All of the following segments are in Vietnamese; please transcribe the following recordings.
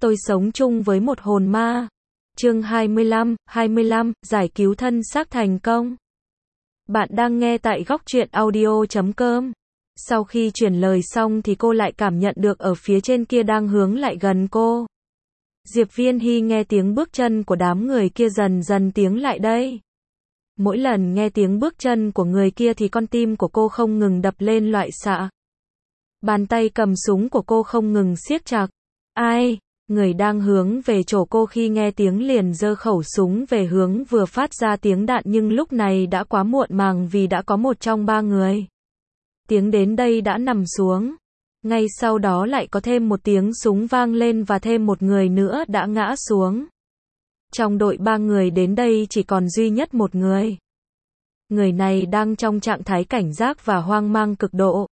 Tôi sống chung với một hồn ma. Chương 25, giải cứu thân xác thành công. Bạn đang nghe tại góc truyện audio.com. Sau khi truyền lời xong thì cô lại cảm nhận được ở phía trên kia đang hướng lại gần cô. Diệp Viên Hy nghe tiếng bước chân của đám người kia dần dần tiến lại đây. Mỗi lần nghe tiếng bước chân của người kia thì con tim của cô không ngừng đập lên loạn xạ. Bàn tay cầm súng của cô không ngừng siết chặt. Ai? Người đang hướng về chỗ cô khi nghe tiếng liền giơ khẩu súng về hướng vừa phát ra tiếng đạn, nhưng lúc này đã quá muộn màng vì đã có một trong ba người tiếng đến đây đã nằm xuống. Ngay sau đó lại có thêm một tiếng súng vang lên và thêm một người nữa đã ngã xuống. Trong đội ba người đến đây chỉ còn duy nhất một người. Người này đang trong trạng thái cảnh giác và hoang mang cực độ.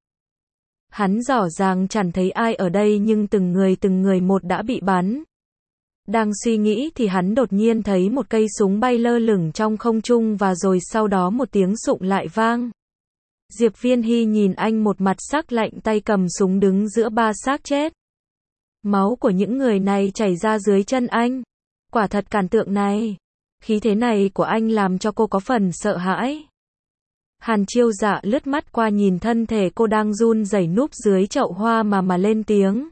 Hắn rõ ràng chẳng thấy ai ở đây nhưng từng người một đã bị bắn. Đang suy nghĩ thì hắn đột nhiên thấy một cây súng bay lơ lửng trong không trung và rồi sau đó một tiếng sụng lại vang. Diệp Viên Hy nhìn anh một mặt sắc lạnh, tay cầm súng đứng giữa ba xác chết. Máu của những người này chảy ra dưới chân anh. Quả thật càn tượng này. Khí thế này của anh làm cho cô có phần sợ hãi. Hàn Chiêu Dạ lướt mắt qua nhìn thân thể cô đang run rẩy núp dưới chậu hoa mà lên tiếng.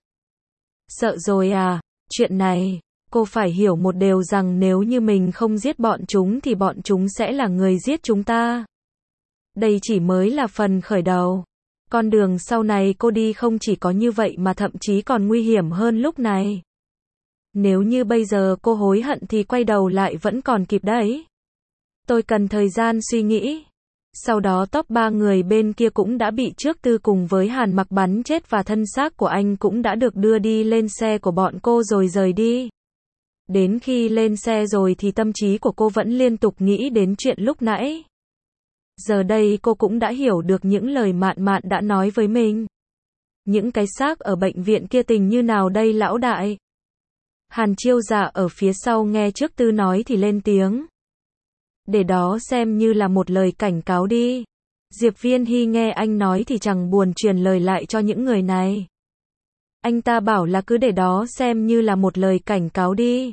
Sợ rồi à? Chuyện này, cô phải hiểu một điều rằng nếu như mình không giết bọn chúng thì bọn chúng sẽ là người giết chúng ta. Đây chỉ mới là phần khởi đầu. Con đường sau này cô đi không chỉ có như vậy mà thậm chí còn nguy hiểm hơn lúc này. Nếu như bây giờ cô hối hận thì quay đầu lại vẫn còn kịp đấy. Tôi cần thời gian suy nghĩ. Sau đó top 3 người bên kia cũng đã bị Trước Tư cùng với Hàn Mặc bắn chết và thân xác của anh cũng đã được đưa đi lên xe của bọn cô rồi rời đi. Đến khi lên xe rồi thì tâm trí của cô vẫn liên tục nghĩ đến chuyện lúc nãy. Giờ đây cô cũng đã hiểu được những lời Mạn Mạn đã nói với mình. Những cái xác ở bệnh viện kia tình như nào đây lão đại? Hàn Chiêu Dạ ở phía sau nghe Trước Tư nói thì lên tiếng. Để đó xem như là một lời cảnh cáo đi. Diệp Viên Hy nghe anh nói thì chẳng buồn truyền lời lại cho những người này. Anh ta bảo là cứ để đó xem như là một lời cảnh cáo đi.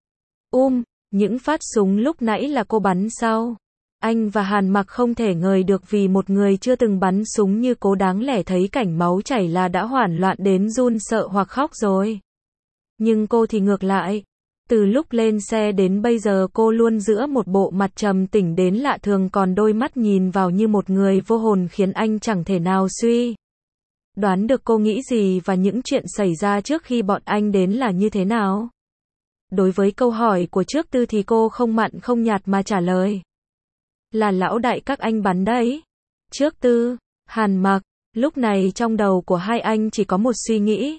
Những phát súng lúc nãy là cô bắn sao? Anh và Hàn Mặc không thể ngờ được vì một người chưa từng bắn súng như cô đáng lẽ thấy cảnh máu chảy là đã hoảng loạn đến run sợ hoặc khóc rồi. Nhưng cô thì ngược lại. Từ lúc lên xe đến bây giờ cô luôn giữa một bộ mặt trầm tĩnh đến lạ thường, còn đôi mắt nhìn vào như một người vô hồn khiến anh chẳng thể nào suy đoán được cô nghĩ gì và những chuyện xảy ra trước khi bọn anh đến là như thế nào. Đối với câu hỏi của Trước Tư thì cô không mặn không nhạt mà trả lời. Là lão đại các anh bắn đấy. Trước Tư, Hàn Mặc, lúc này trong đầu của hai anh chỉ có một suy nghĩ.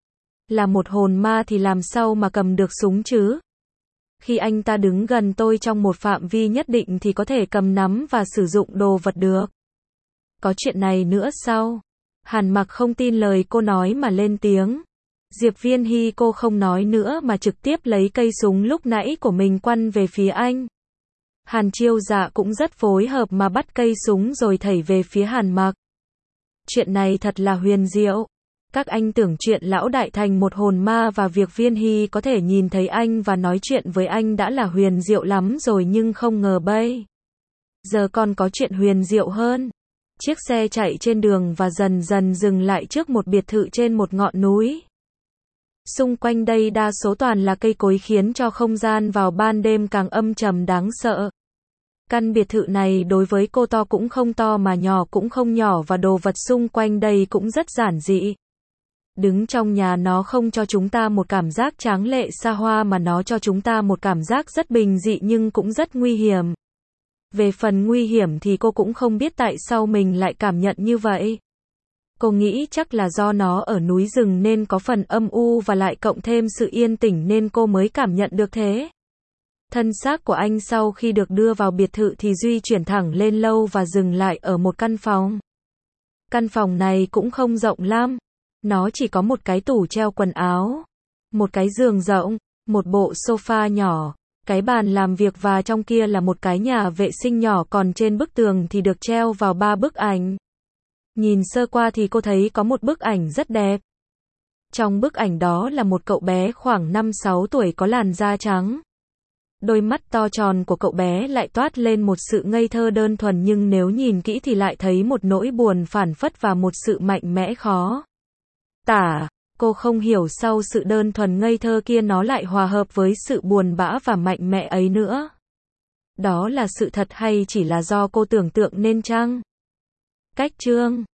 Là một hồn ma thì làm sao mà cầm được súng chứ? Khi anh ta đứng gần tôi trong một phạm vi nhất định thì có thể cầm nắm và sử dụng đồ vật được. Có chuyện này nữa sao? Hàn Mặc không tin lời cô nói mà lên tiếng. Diệp Viên Hy cô không nói nữa mà trực tiếp lấy cây súng lúc nãy của mình quăng về phía anh. Hàn Chiêu Dạ cũng rất phối hợp mà bắt cây súng rồi thảy về phía Hàn Mặc. Chuyện này thật là huyền diệu. Các anh tưởng chuyện lão đại thành một hồn ma và việc Viên Hy có thể nhìn thấy anh và nói chuyện với anh đã là huyền diệu lắm rồi, nhưng không ngờ bây giờ còn có chuyện huyền diệu hơn. Chiếc xe chạy trên đường và dần dần dừng lại trước một biệt thự trên một ngọn núi. Xung quanh đây đa số toàn là cây cối khiến cho không gian vào ban đêm càng âm trầm đáng sợ. Căn biệt thự này đối với cô to cũng không to mà nhỏ cũng không nhỏ và đồ vật xung quanh đây cũng rất giản dị. Đứng trong nhà nó không cho chúng ta một cảm giác tráng lệ xa hoa mà nó cho chúng ta một cảm giác rất bình dị nhưng cũng rất nguy hiểm. Về phần nguy hiểm thì cô cũng không biết tại sao mình lại cảm nhận như vậy. Cô nghĩ chắc là do nó ở núi rừng nên có phần âm u và lại cộng thêm sự yên tĩnh nên cô mới cảm nhận được thế. Thân xác của anh sau khi được đưa vào biệt thự thì di chuyển thẳng lên lâu và dừng lại ở một căn phòng. Căn phòng này cũng không rộng lắm. Nó chỉ có một cái tủ treo quần áo, một cái giường rộng, một bộ sofa nhỏ, cái bàn làm việc và trong kia là một cái nhà vệ sinh nhỏ, còn trên bức tường thì được treo vào 3 bức ảnh. Nhìn sơ qua thì cô thấy có một bức ảnh rất đẹp. Trong bức ảnh đó là một cậu bé khoảng 5-6 tuổi có làn da trắng. Đôi mắt to tròn của cậu bé lại toát lên một sự ngây thơ đơn thuần, nhưng nếu nhìn kỹ thì lại thấy một nỗi buồn phảng phất và một sự mạnh mẽ khó tả. Cô không hiểu sau sự đơn thuần ngây thơ kia nó lại hòa hợp với sự buồn bã và mạnh mẽ ấy nữa. Đó là sự thật hay chỉ là do cô tưởng tượng nên chăng? Cách chương